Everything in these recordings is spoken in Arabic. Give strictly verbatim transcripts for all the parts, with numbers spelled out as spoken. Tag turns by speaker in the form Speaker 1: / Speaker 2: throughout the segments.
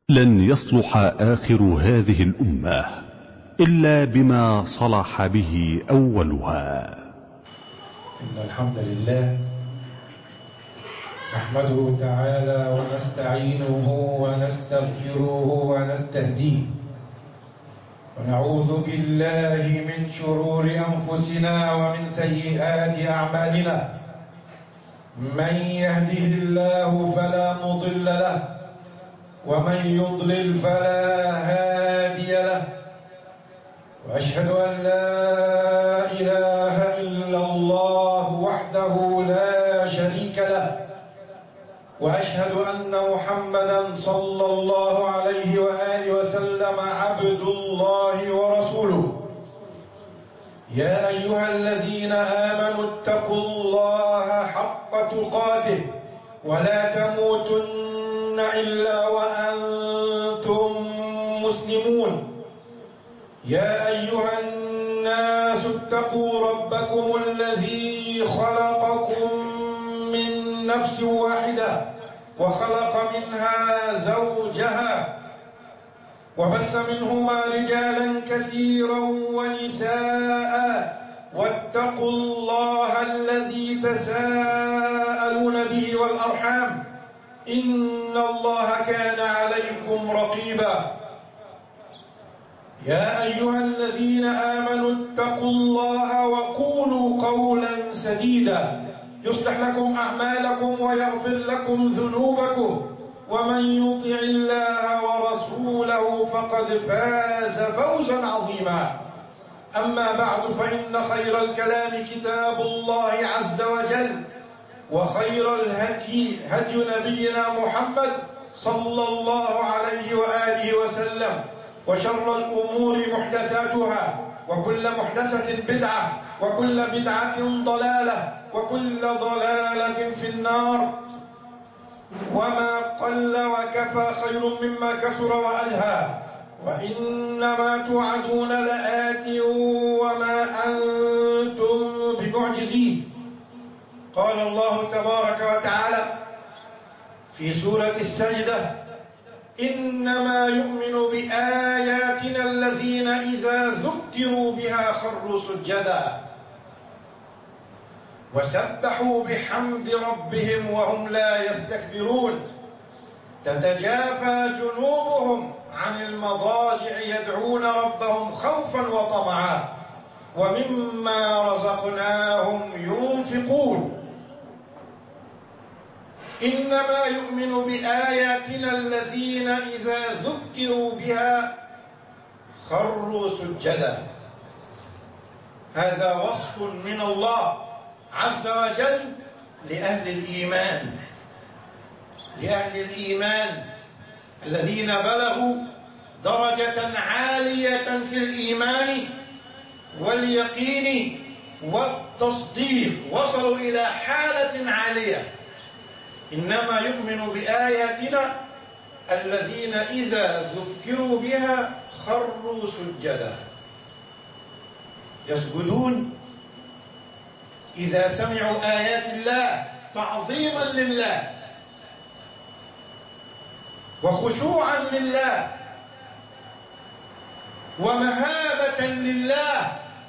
Speaker 1: لن يصلح آخر هذه الأمة إلا بما صلح به أولها.
Speaker 2: إن الحمد لله نحمده تعالى ونستعينه ونستغفره ونستهديه، ونعوذ بالله من شرور أنفسنا ومن سيئات أعمالنا. من يهده الله فلا مضل له، ومن يضلل فلا هادي له، وأشهد أن لا إله إلا الله وحده لا شريك له، وأشهد أن محمدًا صلى الله عليه وآله وسلم عبد الله ورسوله. يا أيها الذين آمنوا اتقوا الله حق تقاته ولا تموتن إلا وأنتم مسلمون. يا أيها الناس اتقوا ربكم الذي خلقكم من نفس واحدة وخلق منها زوجها وبث منهما رجالا كثيرا ونساء، واتقوا الله الذي تساءلون به والأرحام إن الله كان عليكم رقيبا. يا أيها الذين آمنوا اتقوا الله وقولوا قولا سديدا يصلح لكم أعمالكم ويغفر لكم ذنوبكم، ومن يطع الله ورسوله فقد فاز فوزا عظيما. أما بعد، فإن خير الكلام كتاب الله عز وجل، وخير الهدي هدي نبينا محمد صلى الله عليه وآله وسلم، وشر الأمور محدثاتها، وكل محدثة بدعة، وكل بدعة ضلالة، وكل ضلالة في النار. وما قل وكفى خير مما كثر وألهى، وإنما توعدون لآت وما أنتم بمعجزين. قال الله تبارك وتعالى في سورة السجدة: إنما يؤمن بآياتنا الذين إذا ذكروا بها خروا سجدا وسبحوا بحمد ربهم وهم لا يستكبرون. تتجافى جنوبهم عن المضاجع يدعون ربهم خوفا وطمعا ومما رزقناهم ينفقون. إنما يؤمن بآياتنا الذين إذا ذكروا بها خروا سجدا. هذا وصف من الله عز وجل لأهل الإيمان، لأهل الإيمان الذين بلغوا درجة عالية في الإيمان واليقين والتصديق، وصلوا إلى حالة عالية. إنما يؤمن بآياتنا الذين إذا ذكروا بها خروا سجدا، يسجدون إذا سمعوا آيات الله تعظيما لله وخشوعا لله ومهابة لله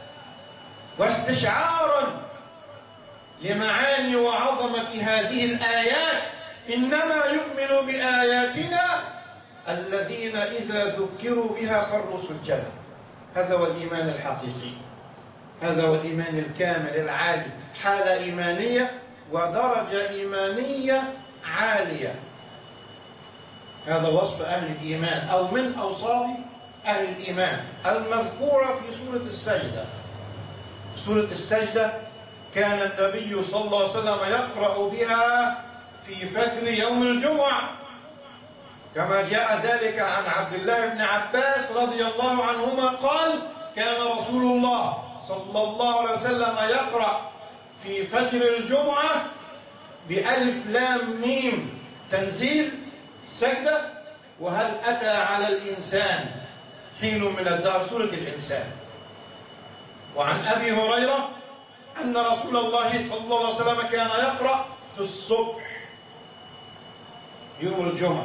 Speaker 2: واستشعارا لمعاني وعظمة هذه الآيات. إنما يؤمن بآياتنا الذين إذا ذكروا بها خروا سجدا. هذا هو الإيمان الحقيقي، هذا هو الإيمان الكامل العالي، حالة إيمانية ودرجة إيمانية عالية. هذا وصف أهل الإيمان أو من أوصاف أهل الإيمان المذكورة في سورة السجدة. سورة السجدة كان النبي صلى الله عليه وسلم يقرأ بها في فجر يوم الجمعة، كما جاء ذلك عن عبد الله بن عباس رضي الله عنهما قال: كان رسول الله صلى الله عليه وسلم يقرأ في فجر الجمعة بألف لام ميم تنزيل السجدة، وهل أتى على الإنسان حين من الدهر، سورة الإنسان. وعن أبي هريرة أن رسول الله صلى الله عليه وسلم كان يقرأ في الصبح يوم الجمعة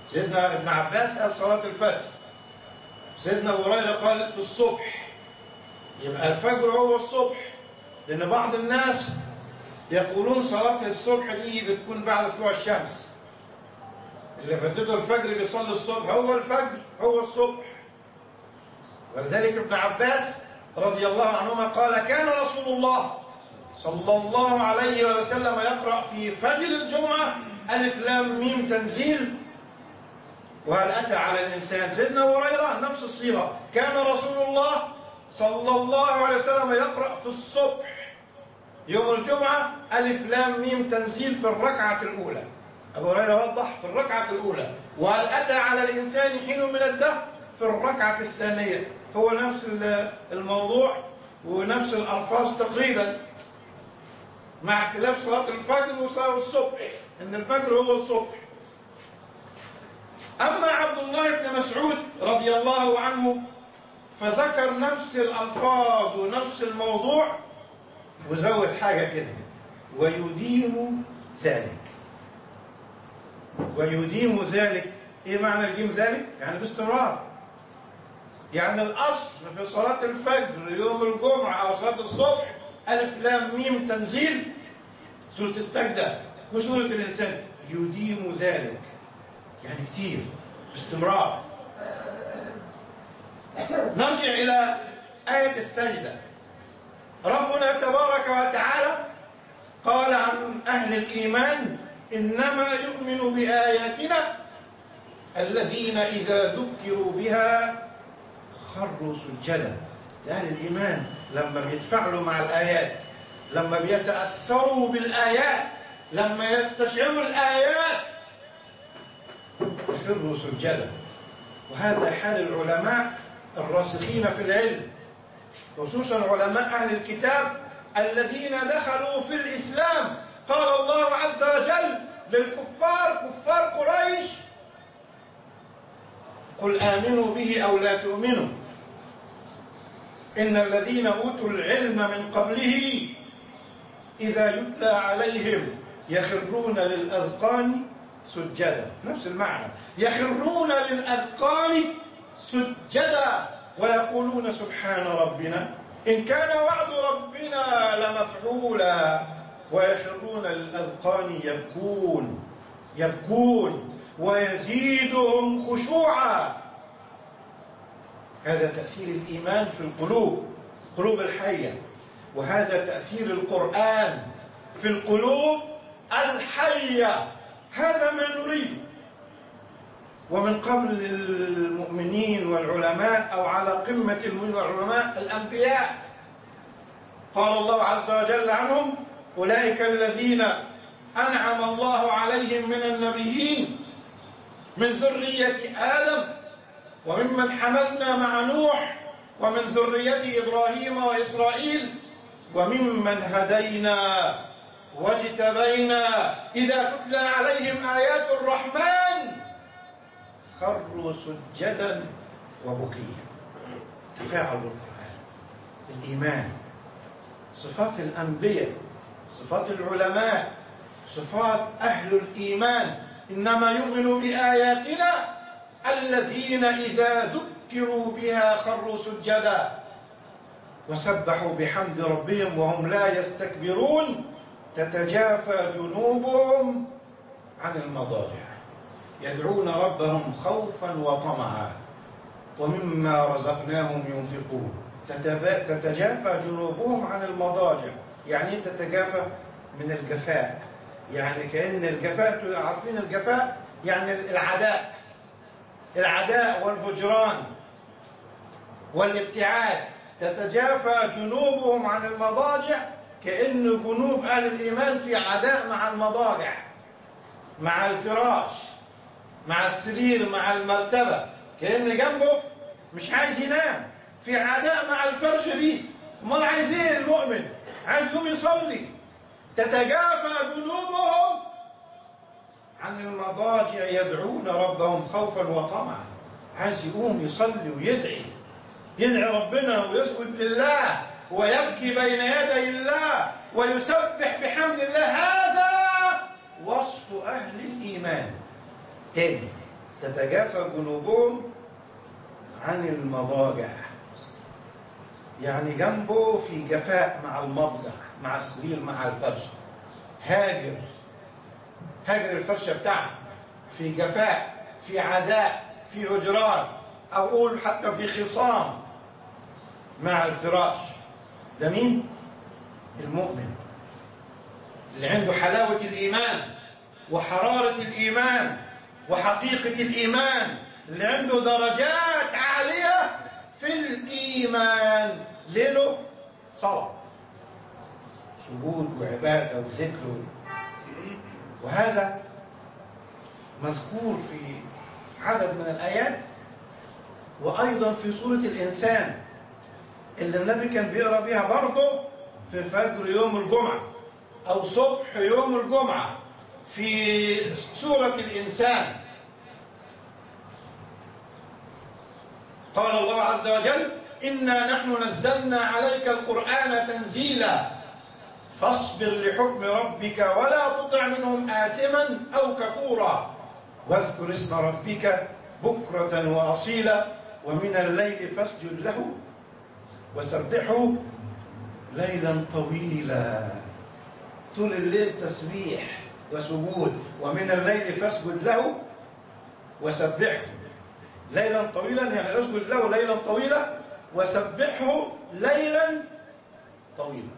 Speaker 2: سيدنا ابن عباس قال صلاة الفجر، سيدنا أبو هريرة قال في الصبح. يبقى الفجر هو الصبح، لأن بعض الناس يقولون صلاة الصبح دي بتكون بعد طلوع الشمس، إذا فاتته الفجر بيصلي الصبح، هو الفجر هو الصبح. ولذلك ابن عباس رضي الله عنهما قال كان رسول الله صلى الله عليه وسلم يقرأ في فجر الجمعة ألف لام ميم تنزيل وهل أتى على الإنسان. سيدنا أبو هريرة نفس الصيغة، كان رسول الله صلى الله عليه وسلم يقرأ في الصبح يوم الجمعة ألف لام ميم تنزيل في الركعة الأولى. أبو هريرة وضح في الركعة الأولى، وهل أتى على الإنسان حين من الدهر في الركعة الثانية. هو نفس الموضوع ونفس الألفاظ تقريبا، مع اختلاف صلاة الفجر وصلاة الصبح، إن الفجر هو الصبح. أما عبد الله بن مسعود رضي الله عنه فذكر نفس الألفاظ ونفس الموضوع وزود حاجة كده، ويديم ذلك. ويديم ذلك، إيه معنى يديم ذلك؟ يعني باستمرار. يعني الأصل في صلاة الفجر يوم الجمعة أو صلاة الصبح ألف لام ميم تنزيل سورة السجدة وسورة الإنسان، يديم ذلك يعني كتير باستمرار. نرجع إلى آية السجدة. ربنا تبارك وتعالى قال عن أهل الإيمان إنما يؤمن بآياتنا الذين إذا ذكروا بها خروا سجدا. أهل الإيمان لما بيتفاعلوا مع الآيات، لما بيتأثروا بالآيات، لما يستشعروا الآيات يخروا سجدا. وهذا حال العلماء الراسخين في العلم، خصوصا علماء أهل الكتاب الذين دخلوا في الإسلام. قال الله عز وجل للكفار، كفار قريش: قل آمنوا به أو لا تؤمنوا إن الذين أوتوا العلم من قبله إذا يتلى عليهم يخرون للأذقان سجدا. نفس المعنى، يخرون للأذقان سجدا ويقولون سبحان ربنا إن كان وعد ربنا لمفعولا ويخرون للأذقان يبكون يبكون ويزيدهم خشوعا. هذا تأثير الإيمان في القلوب، قلوب الحية، وهذا تأثير القرآن في القلوب الحية. هذا ما نريد. ومن قبل المؤمنين والعلماء، أو على قمة المؤمنين والعلماء، الأنبياء. قال الله عز وجل عنهم: أولئك الذين أنعم الله عليهم من النبيين من ذرية آدم وممن حملنا مع نوح ومن ذرية إبراهيم وإسرائيل وممن هدينا واجتبينا إذا تتلى عليهم آيات الرحمن خروا سجدا وبكيا. تفاعل بالقرآن، الإيمان، صفات الأنبياء، صفات العلماء، صفات أهل الإيمان. إنما يؤمن بآياتنا الذين إذا ذكروا بها خروا سجدا وسبحوا بحمد ربهم وهم لا يستكبرون تتجافى جنوبهم عن المضاجع يدعون ربهم خوفا وطمعا ومما رزقناهم ينفقون. تتجافى جنوبهم عن المضاجع، يعني تتجافى من الجفاء، يعني كأن الجفاء، عارفين الجفاء يعني العداء، العداء والهجران والابتعاد. تتجافى جنوبهم عن المضاجع، كأن جنوب أهل الإيمان في عداء مع المضاجع، مع الفراش، مع السرير، مع المرتبة، كأن جنبه مش عايز ينام، في عداء مع الفرش دي. امال عايز ايه المؤمن؟ عايز يقوم يصلي. تتجافى جنوبهم عن المضاجع يدعون ربهم خوفا وطمعا. عايز يقوم يصلي ويدعي، يدعي ربنا ويسجد لله ويبكي بين يدي الله ويسبح بحمد الله. هذا وصف أهل الإيمان. تاني، تتجافى جنوبهم عن المضاجع، يعني جنبه في جفاء مع المضجع، مع السرير، مع الفرشة. هاجر هاجر الفرشة بتاعه في جفاء، في عداء، في هجران، أو أقول حتى في خصام مع الفراش. ده مين؟ المؤمن اللي عنده حلاوة الإيمان وحرارة الإيمان وحقيقة الإيمان، اللي عنده درجات عالية في الإيمان. ليله صلاة، سجود وعبادة وذكر، وهذا مذكور في عدد من الآيات، وأيضا في سورة الإنسان اللي النبي كان بيقرأ بيها برضه في فجر يوم الجمعة أو صبح يوم الجمعة في سورة الإنسان. قال الله عز وجل: إنا نحن نزلنا عليك القرآن تنزيلا فاصبر لحكم ربك ولا تطع منهم آثما أو كفورا واذكر اسم ربك بكرة وأصيلا ومن الليل فاسجد له وسبحه ليلا طويلا. طول الليل تسبيح وسجود. ومن الليل فاسجد له وسبحه ليلا طويلا، يعني اسجد له ليلا طويلا وسبحه ليلا طويلا.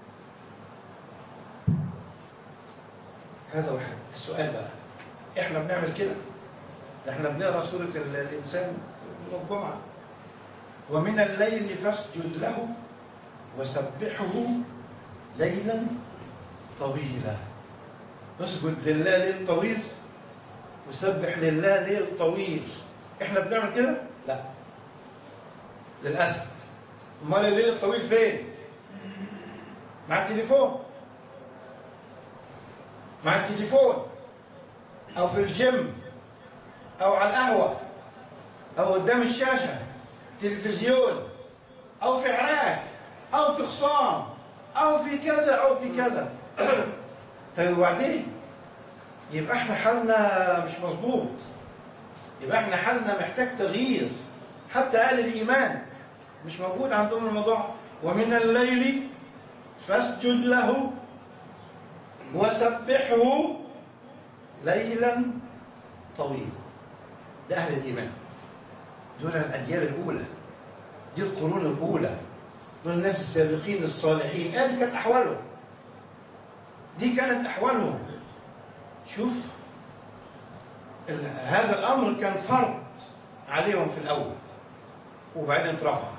Speaker 2: هذا واحد. السؤال بقى، احنا بنعمل كده؟ ده احنا بنقرا سورة الإنسان يوم الجمعة. ومن الليل فاسجد له وسبحه ليلا طويلا. اسجد لله ليل طويل وسبح لله ليل طويل. احنا بنعمل كده؟ لا للأسف. امال الليل الطويل فين؟ مع التليفون، مع التليفون أو في الجيم أو على القهوة أو قدام الشاشة تلفزيون أو في عراك أو في خصام أو في كذا أو في كذا. طيب وبعدين؟ يبقى احنا حالنا مش مظبوط، يبقى احنا حالنا محتاج تغيير. حتى أهل الإيمان مش موجود عندهم الموضوع. ومن الليل فاسجد له وسبحه ليلا طويلا. ده أهل الإيمان، دول الأجيال الأولى، دي القرون الأولى، دول الناس السابقين الصالحين. هذه كانت أحوالهم، دي كانت أحوالهم. شوف هذا الأمر كان فرض عليهم في الأول وبعدين اترفع.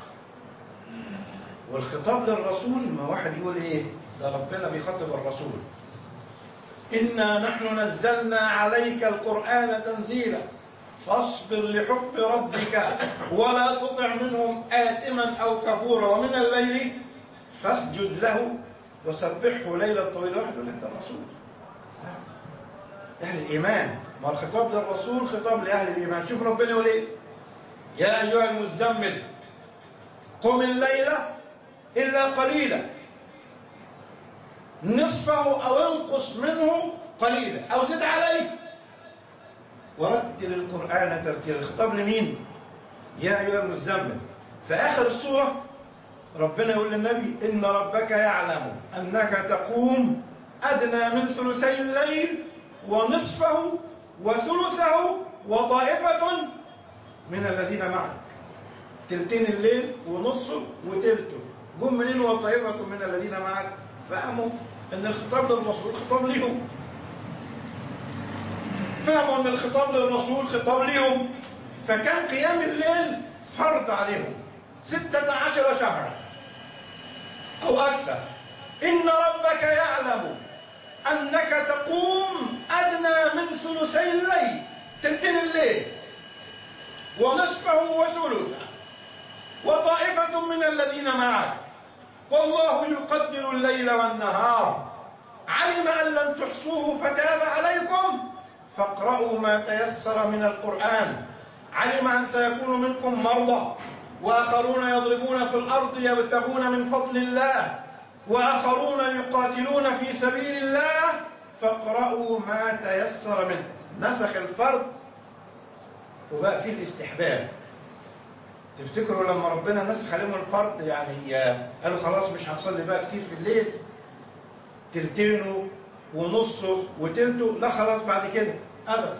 Speaker 2: والخطاب للرسول، ما واحد يقول إيه ده ربنا بيخاطب الرسول: إنا نحن نزلنا عليك القرآن تنزيلا فاصبر لحكم ربك ولا تطع منهم آثما أو كفورا ومن الليل فاسجد له وسبحه ليلا طويلا. واحد يقول لك ده الرسول، أهل الإيمان. ما الخطاب للرسول خطاب لأهل الإيمان. شوف ربنا يقول إيه: يا أيها المزمل قم الليل إلا قليلا نصفه أو انقص منه قليلا أو زد عليه ورتل القرآن ترتيلا. الخطاب لمين؟ يا أيها المزمل. في آخر السورة ربنا يقول للنبي: إن ربك يعلم أنك تقوم أدنى من ثلثي الليل ونصفه وثلثه وطائفة من الذين معك. تلتين الليل ونصه وتلته جم منين؟ وطائفة من الذين معك. فهموا أن الخطاب للرسول خطاب لهم، فهموا أن الخطاب للرسول خطاب لهم. فكان قيام الليل فرض عليهم ستة عشر شهرا أو أكثر. إن ربك يعلم أنك تقوم أدنى من ثلثي الليل، تلتين الليل، ونصفه وثلثه، وطائفة من الذين معك، والله يقدر الليل والنهار، علم أن لن تحصوه فتاب عليكم فاقرأوا ما تيسر من القرآن، علم أن سيكون منكم مرضى وآخرون يضربون في الأرض يبتغون من فضل الله وآخرون يقاتلون في سبيل الله فاقرأوا ما تيسر منه. نسخ الفرض وبقى فيه الاستحباب. تفتكروا لما ربنا نسخ عليهم الفرض يعني قالوا خلاص مش هنصلي بقى كتير في الليل، تلتينه ونصه وتلته، لا خلاص بعد كده أبدا.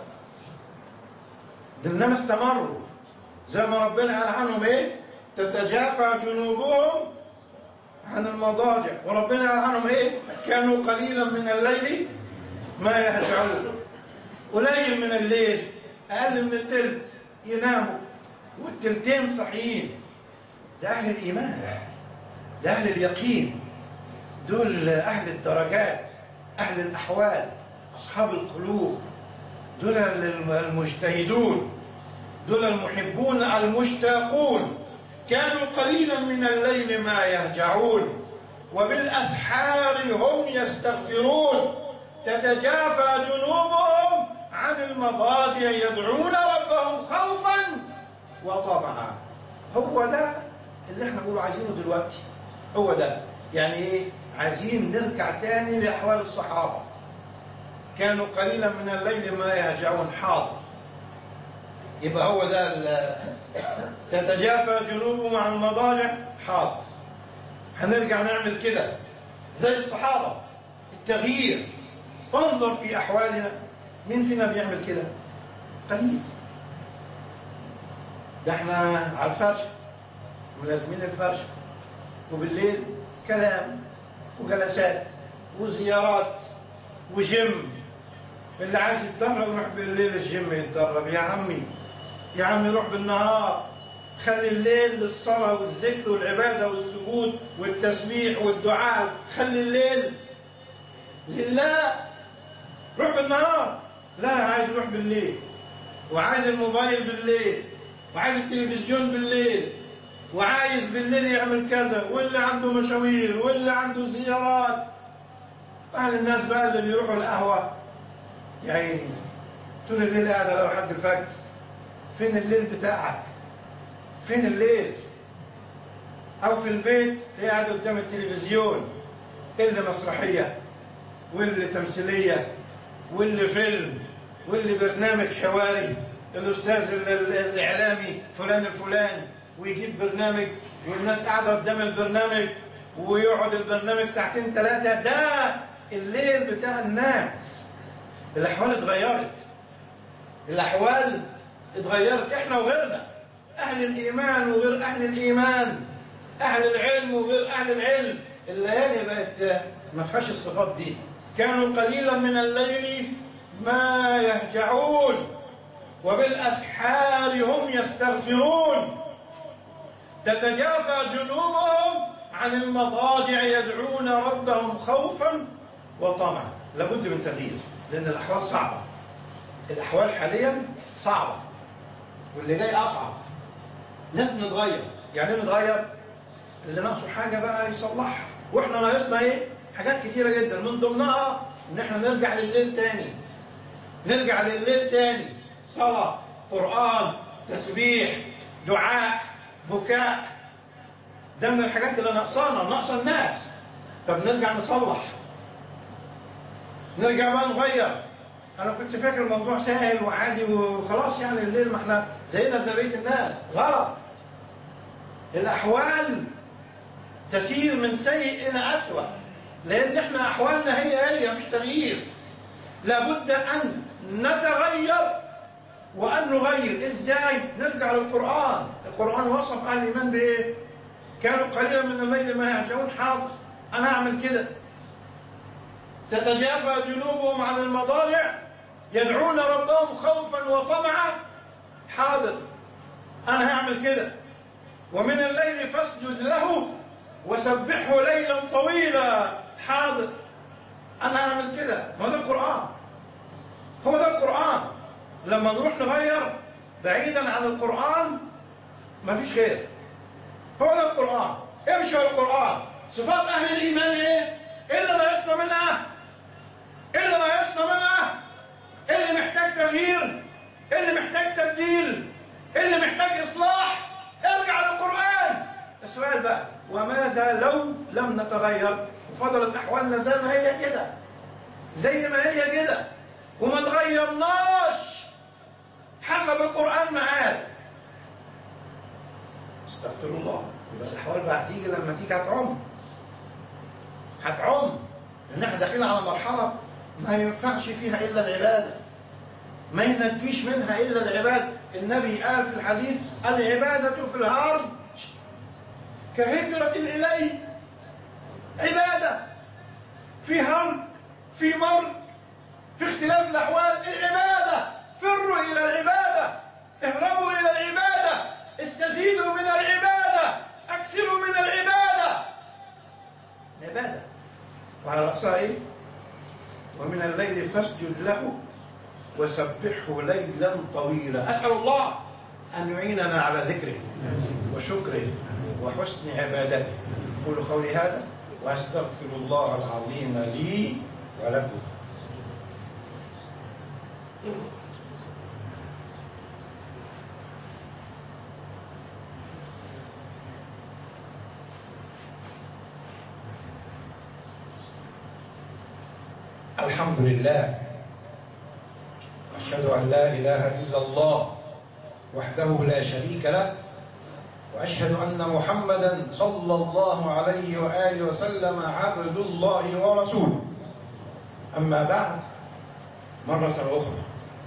Speaker 2: ده إنما استمروا زي ما ربنا قال عنهم إيه؟ تتجافى جنوبهم عن المضاجع، وربنا قال عنهم إيه؟ كانوا قليلا من الليل ما يهجعون. قليل من الليل، أقل من التلت يناموا والتلتين صحيين. ده أهل الإيمان، ده أهل اليقين، دول أهل الدرجات، أهل الأحوال، أصحاب القلوب، دول المجتهدون، دول المحبون المشتاقون. كانوا قليلا من الليل ما يهجعون وبالأسحار هم يستغفرون. تتجافى جنوبهم عن المضاجع يدعون ربهم خوفا وطمعا. هو ده اللي احنا بنقول عايزينه دلوقتي. هو ده يعني ايه؟ عايزين نرجع تاني لأحوال الصحابة. كانوا قليلا من الليل ما يهجعون، حاضر. يبقى هو ده تتجافى جنوبهم عن المضاجع، حاضر. هنرجع نعمل كده زي الصحابة. التغيير، انظر في أحوالنا، مين فينا بيعمل كده؟ قليل. ده احنا على الفرش ملازمين الفرش، وبالليل كلام وجلسات وزيارات وجيم. اللي عايز يتدرب يروح بالليل الجيم يتدرب. يا عمي يا عمي روح بالنهار، خلي الليل للصلاة والذكر والعبادة والسجود والتسبيح والدعاء. خلي الليل لله، روح بالنهار. لا، عايز يروح بالليل، وعايز الموبايل بالليل، وعايز التلفزيون بالليل، وعايز بالليل يعمل كذا، واللي عنده مشاوير واللي عنده زيارات. أهل الناس بقى اللي بيروحوا القهوة يا عيني طول الليل قاعدة لحد الفجر. فين الليل بتاعك؟ فين الليل؟ أو في البيت قاعد قدام التلفزيون، اللي مسرحية واللي تمثيلية واللي فيلم واللي برنامج حواري، الأستاذ الإعلامي فلان الفلان ويجيب برنامج والناس قاعدة قدام البرنامج ويقعد البرنامج ساعتين ثلاثة. ده الليل بتاع الناس. الأحوال اتغيرت، الأحوال اتغيرت، إحنا وغيرنا، أهل الإيمان وغير أهل الإيمان، أهل العلم وغير أهل العلم. الليالي بقت ما فيهاش الصفات دي. كانوا قليلا من الليل ما يهجعون وبالأسحار هم يستغفرون. تتجافى جنوبهم عن المضاجع يدعون ربهم خوفا وطمعا. لابد من تغيير، لأن الأحوال صعبة. الأحوال حاليا صعبة واللي جاي أصعب. لازم نتغير. يعني ايه نتغير؟ اللي ناقصه حاجة بقى يصلحها، وإحنا ناقصنا إيه؟ حاجات كتيرة جدا، من ضمنها إن إحنا نرجع لليل تاني. نرجع لليل تاني، صلاة، قرآن، تسبيح، دعاء، بكاء. ده من الحاجات اللي ناقصانا، ناقصة الناس. طب نرجع نصلح، نرجع بقى نغير. أنا كنت فاكر الموضوع سهل وعادي وخلاص، يعني الليل ما إحنا زينا زي بقية الناس. غلط. الأحوال تسير من سيء إلى أسوأ، لأن إحنا أحوالنا هي هي، مش تغيير. لابد أن نتغير وأن نغير. إزاي؟ نرجع للقرآن. القرآن وصف أهل الإيمان بإيه؟ كانوا قليلا من الليل ما يهجعون. حاضر، أنا أعمل كده. تتجافى جنوبهم عن المضاجع يدعون ربهم خوفا وطمعا. حاضر، أنا هعمل كده. ومن الليل فاسجد له وسبحه ليلا طويلا. حاضر، أنا هعمل كده. ما ده القرآن، هو ده القرآن. لما نروح نغير بعيدا عن القرآن مفيش خير. هو ده القرآن. امشي على القرآن. صفات أهل الإيمان إيه؟ إيه اللي ناقصنا منها؟ إيه اللي ناقصنا منها؟ إيه اللي محتاج تغيير؟ إيه اللي محتاج تبديل؟ إيه اللي محتاج إصلاح؟ ارجع للقرآن. السؤال بقى، وماذا لو لم نتغير وفضلت أحوالنا زي ما هي كده، زي ما هي كده، وما تغيرناش؟ حسب القرآن معاد. استغفر الله. يبقى الأحوال بقى هتيجي لما تيجي هتعم هتعم لأن احنا داخلين على مرحلة ما ينفعش فيها إلا العبادة، ما ينجيش منها إلا العبادة. النبي قال في الحديث: العبادة في الهرج كهجرة إليه. عبادة في هرج، في مر، في اختلاف الأحوال. العبادة، فروا إلى العبادة، اهربوا إلى العبادة، استزيدوا من العبادة، أكثروا من العبادة. العبادة وعلى رأسها إيه؟ ومن الليل فاسجد له وسبحه ليلا طويلا. أسأل الله أن يعيننا على ذكره وشكره وحسن عبادته. أقول قولي هذا وأستغفر الله العظيم لي ولكم. الحمد لله، أشهد أن لا إله إلا الله وحده لا شريك له، وأشهد أن محمدا صلى الله عليه وآله وسلم عبد الله ورسوله. أما بعد، مرة أخرى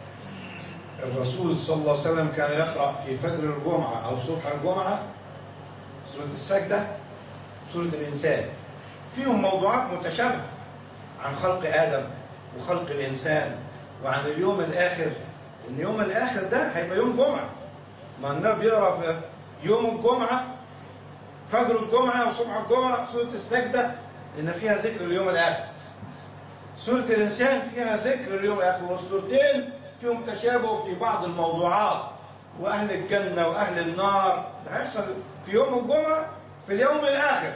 Speaker 2: الرسول صلى الله عليه وسلم كان يقرأ في فجر الجمعة أو صبح الجمعة سورة السجدة، سورة الإنسان، فيهم موضوعات متشابهة عن خلق آدم وخلق الإنسان وعن اليوم الآخر. إن يوم الآخر ده هيبقى يوم جمعة، ما النبي بيقرأ في يوم الجمعة فجر الجمعة وصبح الجمعة سورة السجدة لأن فيها ذكر اليوم الآخر. سورة الإنسان فيها ذكر اليوم الآخر، والسورتين فيهم تشابه في بعض الموضوعات، وأهل الجنة وأهل النار ده هيحصل في يوم الجمعة في اليوم الآخر.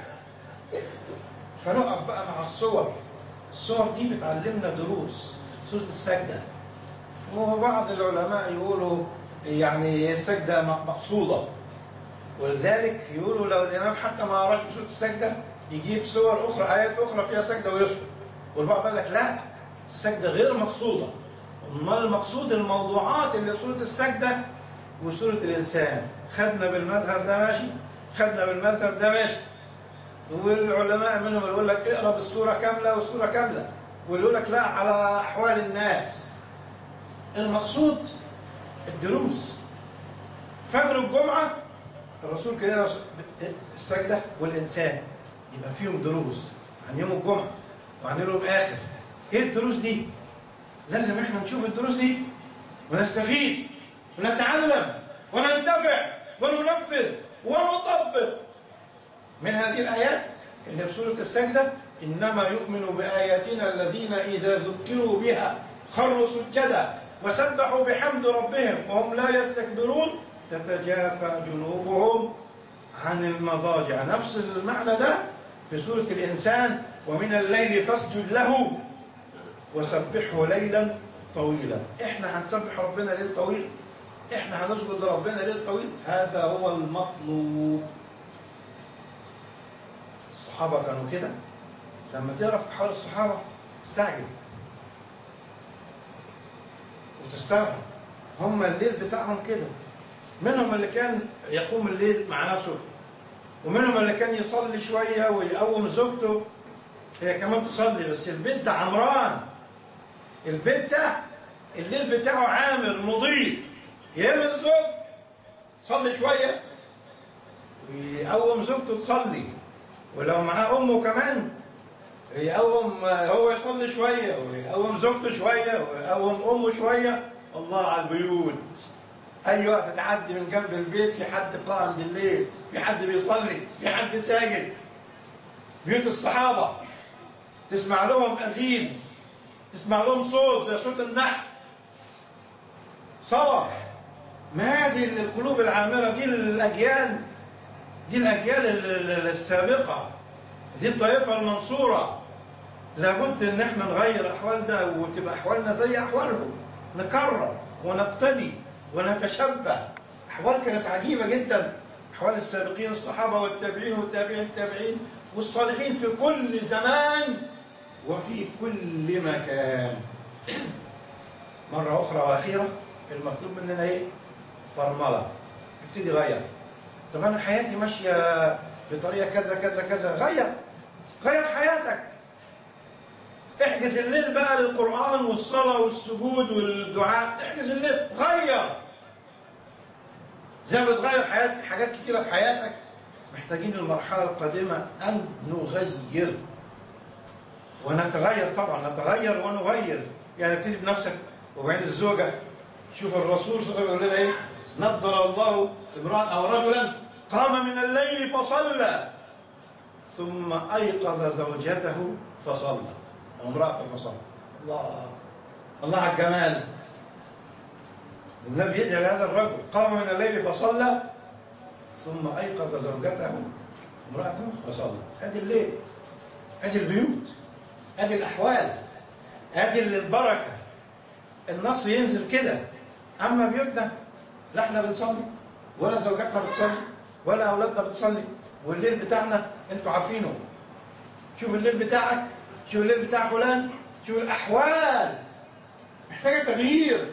Speaker 2: فنقف بقى مع الصور. الصور دي بتعلمنا دروس. سورة السجدة، وبعض العلماء يقولوا يعني السجدة مقصودة، ولذلك يقولوا لو الإمام حتى ما قراش سورة السجدة يجيب سور أخرى، آيات أخرى فيها سجدة ويسجد. والبعض قال لك لا، السجدة غير مقصودة، أمال المقصود الموضوعات اللي سورة السجدة وسورة الإنسان. خدنا بالمذهب ده ماشي، خدنا بالمذهب ده ماشي. والعلماء منهم اللي يقول لك اقرا بالسورة كاملة والسورة كاملة، واللي يقول لك لا على أحوال الناس. المقصود الدروس. فجر الجمعة الرسول كان يقرأ السجدة والإنسان، يبقى فيهم دروس عن يوم الجمعة وعن يوم الآخر. إيه الدروس دي؟ لازم إحنا نشوف الدروس دي ونستفيد ونتعلم وننتفع وننفذ ونطبق من هذه الآيات اللي في سورة السجدة. إنما يؤمن بآياتنا الذين إذا ذكروا بها خروا سجدا وسبحوا بحمد ربهم وهم لا يستكبرون تتجافى جنوبهم عن المضاجع. نفس المعنى ده في سورة الإنسان: ومن الليل فاسجد له وسبحه ليلا طويلا. إحنا هنسبح ربنا ليل طويل، إحنا هنسجد لربنا ليل طويل، هذا هو المطلوب. الصحابة كانوا كده. لما تقرأ في حال الصحابة تستعجب وتستغرب. هم الليل بتاعهم كده، منهم اللي كان يقوم الليل مع نفسه، ومنهم اللي كان يصلي شوية ويقوم زوجته هي كمان تصلي. بس البيت ده عمران، البيت ده الليل بتاعه عامر مضيء. يقوم الزوج صلي شوية ويقوم زوجته تصلي، ولو معاه أمه كمان يقوم هو يصلي شوية ويقوم زوجته شوية ويقوم أمه شوية. الله على البيوت. أي وقت تعدي من جنب البيت في حد قائم بالليل، في حد بيصلي، في حد ساجد. بيوت الصحابة تسمع لهم أزيز، تسمع لهم صوت زي صوت النحل. صلاة. ما هذه القلوب العامرة دي الأجيال، دي الأجيال السابقة، دي الطائفة المنصورة. لابد إن احنا نغير أحوال ده وتبقى أحوالنا زي أحوالهم، نكرر ونقتدي ونتشبه. أحوال كانت عجيبة جدا، أحوال السابقين الصحابة والتابعين والتابعين التابعين والصالحين في كل زمان وفي كل مكان. مرة أخرى وأخيرة المطلوب مننا ايه؟ فرمله. ابتدي غير. طب انا حياتي ماشيه بطريقه كذا كذا كذا، غير غير حياتك. احجز الليل بقى للقرآن والصلاة والسجود والدعاء، احجز الليل، غير. زي ما بتغير حياتك حاجات كتيرة في حياتك، محتاجين المرحلة القادمة أن نغير ونتغير. طبعا نتغير ونغير، يعني ابتدي بنفسك وبعدين الزوجة. شوف الرسول صلى الله عليه وسلم يقول لنا ايه؟ نضر الله امرأ أو رجلا قام من الليل فصلى ثم أيقظ زوجته فصلى، وامرأته فصلى. الله الله على الجمال. النبي يدعي لهذا الرجل قام من الليل فصلى ثم أيقظ زوجته وامرأته فصلى. هذه الليل، هذه البيوت، هذه الأحوال، هذه البركة. النصر ينزل كده. أما بيوتنا لا احنا بنصلي ولا زوجاتنا بتصلي ولا أولادنا بتصلي، والليل بتاعنا انتوا عارفينه. شوف الليل بتاعك، شوف الليل بتاع فلان، شوف الأحوال محتاجة تغيير،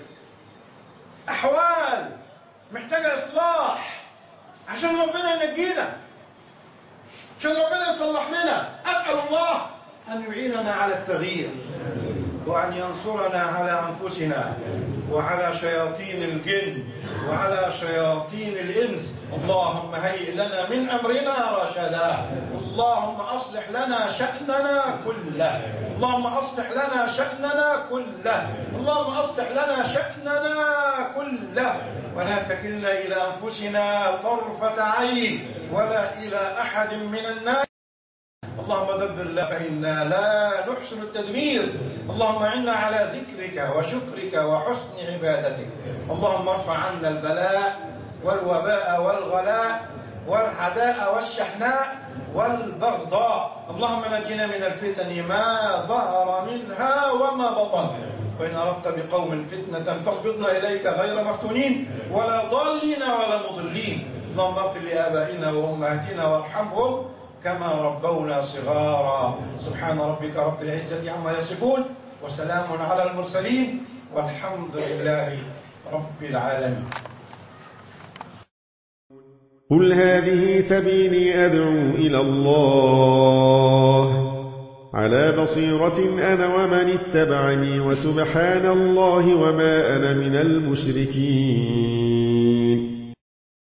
Speaker 2: أحوال محتاجة إصلاح عشان ربنا ينجينا، عشان ربنا يصلح لنا. أسأل الله أن يعيننا على التغيير وأن ينصرنا على أنفسنا وعلى شياطين الجن وعلى شياطين الإنس. اللهم هيئ لنا من أمرنا رشدا. اللهم أصلح لنا شأننا كله. اللهم أصلح لنا شأننا كله. اللهم أصلح لنا شأننا كله، ولا تكلنا إلى أنفسنا طرفة عين ولا إلى أحد من الناس. اللهم دبر لنا فإنا لا نحسن التدبير. اللهم إنا على ذكرك وشكرك وحسن عبادتك. اللهم ارفع عنا البلاء والوباء والغلاء والعداء والشحناء والبغضاء. اللهم نجنا من الفتن ما ظهر منها وما بطن، وإن أردت بقوم فتنة فاقبضنا إليك غير مفتونين ولا ضالين ولا مضلين. اللهم اغفر لآبائنا وأمهاتنا وارحمهم كما ربونا صغارا. سبحان ربك رب العزة عما يصفون وسلام على المرسلين والحمد لله رب العالمين.
Speaker 3: قل هذه سبيلي أدعو إلى الله على بصيرة أنا ومن اتبعني، وسبحان الله وما أنا من المشركين.